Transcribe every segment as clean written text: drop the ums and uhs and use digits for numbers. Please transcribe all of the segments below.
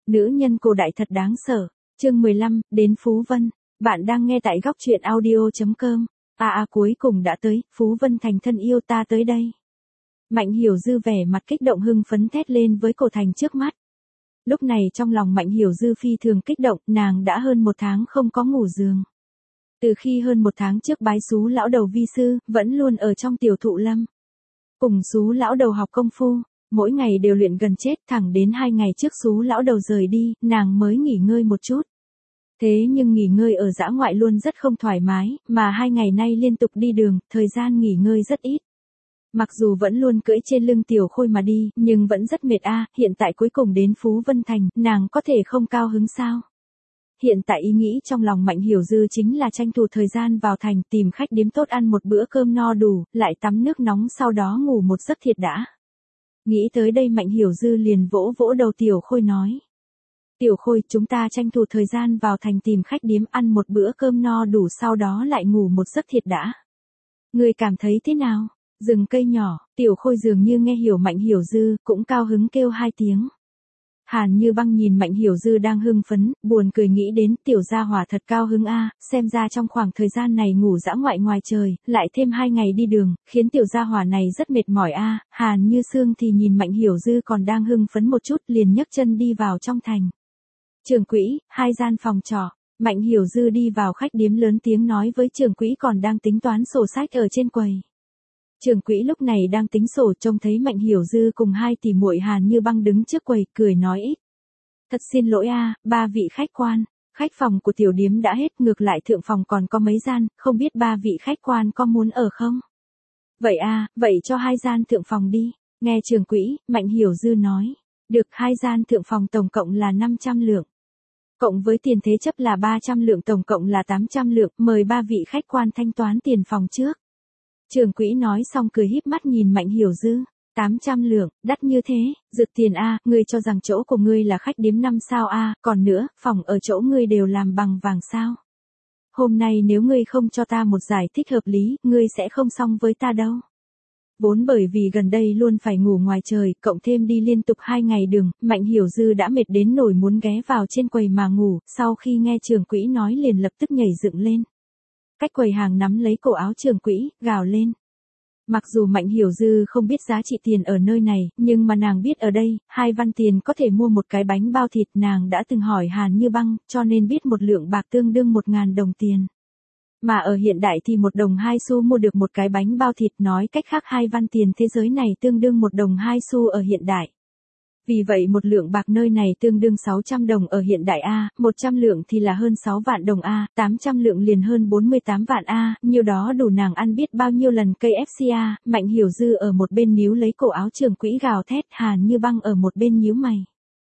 Nữ nhân cổ đại thật đáng sợ. Chương 15, đến Phú Vân. Bạn đang nghe tại góc truyện audio.com. Cuối cùng đã tới, Phú Vân Thành thân yêu ta tới đây. Mạnh Hiểu Dư vẻ mặt kích động hưng phấn thét lên với cổ thành trước mắt. Lúc này trong lòng Mạnh Hiểu Dư phi thường kích động, nàng đã hơn 1 tháng không có ngủ giường. Từ khi hơn 1 tháng trước bái xú lão đầu vi sư, vẫn luôn ở trong tiểu thụ lâm. Cùng xú lão đầu học công phu, mỗi ngày đều luyện gần chết, thẳng đến 2 ngày trước xú lão đầu rời đi, nàng mới nghỉ ngơi một chút. Thế nhưng nghỉ ngơi ở dã ngoại luôn rất không thoải mái, mà 2 ngày nay liên tục đi đường, thời gian nghỉ ngơi rất ít. Mặc dù vẫn luôn cưỡi trên lưng tiểu khôi mà đi, nhưng vẫn rất mệt hiện tại cuối cùng đến Phú Vân Thành, nàng có thể không cao hứng sao? Hiện tại ý nghĩ trong lòng Mạnh Hiểu Dư chính là tranh thủ thời gian vào thành tìm khách điếm tốt ăn một bữa cơm no đủ, lại tắm nước nóng sau đó ngủ một giấc thiệt đã. Nghĩ tới đây Mạnh Hiểu Dư liền vỗ vỗ đầu tiểu khôi nói. Tiểu khôi, chúng ta tranh thủ thời gian vào thành tìm khách điếm ăn một bữa cơm no đủ sau đó lại ngủ một giấc thiệt đã. Ngươi cảm thấy thế nào? Rừng cây nhỏ, tiểu khôi dường như nghe hiểu Mạnh Hiểu Dư, cũng cao hứng kêu 2 tiếng. Hàn Như Băng nhìn Mạnh Hiểu Dư đang hưng phấn, buồn cười nghĩ đến tiểu gia hỏa thật cao hứng xem ra trong khoảng thời gian này ngủ dã ngoại ngoài trời, lại thêm 2 ngày đi đường, khiến tiểu gia hỏa này rất mệt mỏi Hàn Như Sương thì nhìn Mạnh Hiểu Dư còn đang hưng phấn một chút liền nhấc chân đi vào trong thành. Trưởng quỹ, 2 gian phòng trọ. Mạnh Hiểu Dư đi vào khách điếm lớn tiếng nói với trưởng quỹ còn đang tính toán sổ sách ở trên quầy. Trưởng quỹ lúc này đang tính sổ trông thấy Mạnh Hiểu Dư cùng 2 tỷ muội Hàn Như Băng đứng trước quầy, cười nói ít. Thật xin lỗi 3 vị khách quan, khách phòng của tiểu điếm đã hết, ngược lại thượng phòng còn có mấy gian, không biết 3 vị khách quan có muốn ở không? Vậy vậy cho 2 gian thượng phòng đi. Nghe trưởng quỹ, Mạnh Hiểu Dư nói. Được, 2 gian thượng phòng tổng cộng là 500 lượng. Cộng với tiền thế chấp là 300 lượng tổng cộng là 800 lượng, mời 3 vị khách quan thanh toán tiền phòng trước. Trưởng quỹ nói xong cười híp mắt nhìn Mạnh Hiểu Dư, 800 lượng, đắt như thế, rực tiền ngươi cho rằng chỗ của ngươi là khách điếm 5 sao còn nữa, phòng ở chỗ ngươi đều làm bằng vàng sao. Hôm nay nếu ngươi không cho ta một giải thích hợp lý, ngươi sẽ không xong với ta đâu. Vốn bởi vì gần đây luôn phải ngủ ngoài trời, cộng thêm đi liên tục 2 ngày đường, Mạnh Hiểu Dư đã mệt đến nỗi muốn ghé vào trên quầy mà ngủ, sau khi nghe trưởng quỹ nói liền lập tức nhảy dựng lên. Cách quầy hàng nắm lấy cổ áo trưởng quỹ, gào lên. Mặc dù Mạnh Hiểu Dư không biết giá trị tiền ở nơi này, nhưng mà nàng biết ở đây, 2 văn tiền có thể mua một cái bánh bao thịt, nàng đã từng hỏi Hàn Như Băng, cho nên biết 1 lượng bạc tương đương 1.000 đồng tiền. Mà ở hiện đại thì 1 đồng 2 xu mua được một cái bánh bao thịt, nói cách khác 2 văn tiền thế giới này tương đương 1 đồng 2 xu ở hiện đại. Vì vậy 1 lượng bạc nơi này tương đương 600 đồng ở hiện đại 100 lượng thì là hơn 6 vạn đồng 800 lượng liền hơn 48 vạn nhiêu đó đủ nàng ăn biết bao nhiêu lần KFC Mạnh Hiểu Dư ở một bên níu lấy cổ áo trưởng quỹ gào thét, Hàn Như Băng ở một bên nhíu mày.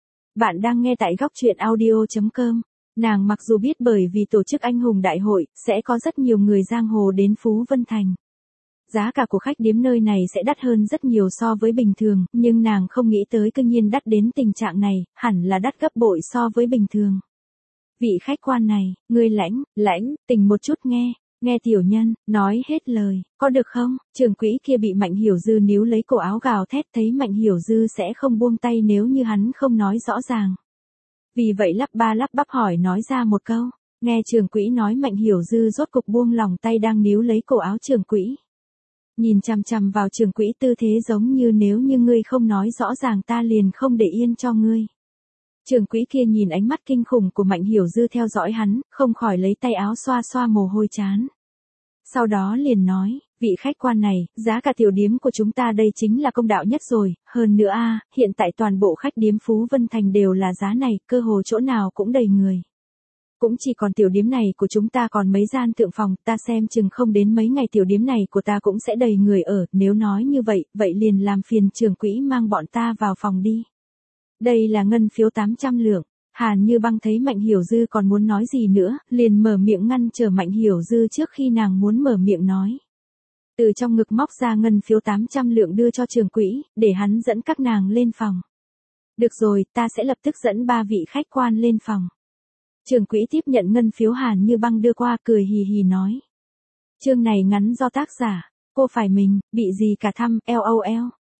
Bạn đang nghe tại góc truyện audio.com. Nàng mặc dù biết bởi vì tổ chức anh hùng đại hội, sẽ có rất nhiều người giang hồ đến Phú Vân Thành. Giá cả của khách điếm nơi này sẽ đắt hơn rất nhiều so với bình thường, nhưng nàng không nghĩ tới cư nhiên đắt đến tình trạng này, hẳn là đắt gấp bội so với bình thường. Vị khách quan này, ngươi lãnh, tình một chút nghe tiểu nhân, nói hết lời, có được không? Trưởng quỹ kia bị Mạnh Hiểu Dư níu lấy cổ áo gào thét, thấy Mạnh Hiểu Dư sẽ không buông tay nếu như hắn không nói rõ ràng. Vì vậy lắp bắp hỏi nói ra một câu, nghe trưởng quỹ nói Mạnh Hiểu Dư rốt cục buông lòng tay đang níu lấy cổ áo trưởng quỹ. Nhìn chằm chằm vào trưởng quỹ tư thế giống như nếu như ngươi không nói rõ ràng ta liền không để yên cho ngươi. Trưởng quỹ kia nhìn ánh mắt kinh khủng của Mạnh Hiểu Dư theo dõi hắn, không khỏi lấy tay áo xoa xoa mồ hôi trán. Sau đó liền nói, vị khách quan này, giá cả tiểu điếm của chúng ta đây chính là công đạo nhất rồi, hơn nữa hiện tại toàn bộ khách điếm Phú Vân Thành đều là giá này, cơ hồ chỗ nào cũng đầy người. Cũng chỉ còn tiểu điếm này của chúng ta còn mấy gian thượng phòng, ta xem chừng không đến mấy ngày tiểu điếm này của ta cũng sẽ đầy người ở, nếu nói như vậy, vậy liền làm phiền trưởng quỹ mang bọn ta vào phòng đi. Đây là ngân phiếu 800 lượng, Hàn Như Băng thấy Mạnh Hiểu Dư còn muốn nói gì nữa, liền mở miệng ngăn trở Mạnh Hiểu Dư trước khi nàng muốn mở miệng nói. Từ trong ngực móc ra ngân phiếu 800 lượng đưa cho trưởng quỹ, để hắn dẫn các nàng lên phòng. Được rồi, ta sẽ lập tức dẫn 3 vị khách quan lên phòng. Trưởng quỹ tiếp nhận ngân phiếu Hàn Như Băng đưa qua, cười hì hì nói. Chương này ngắn do tác giả, cô phải mình, bị gì cả thăm, LOL.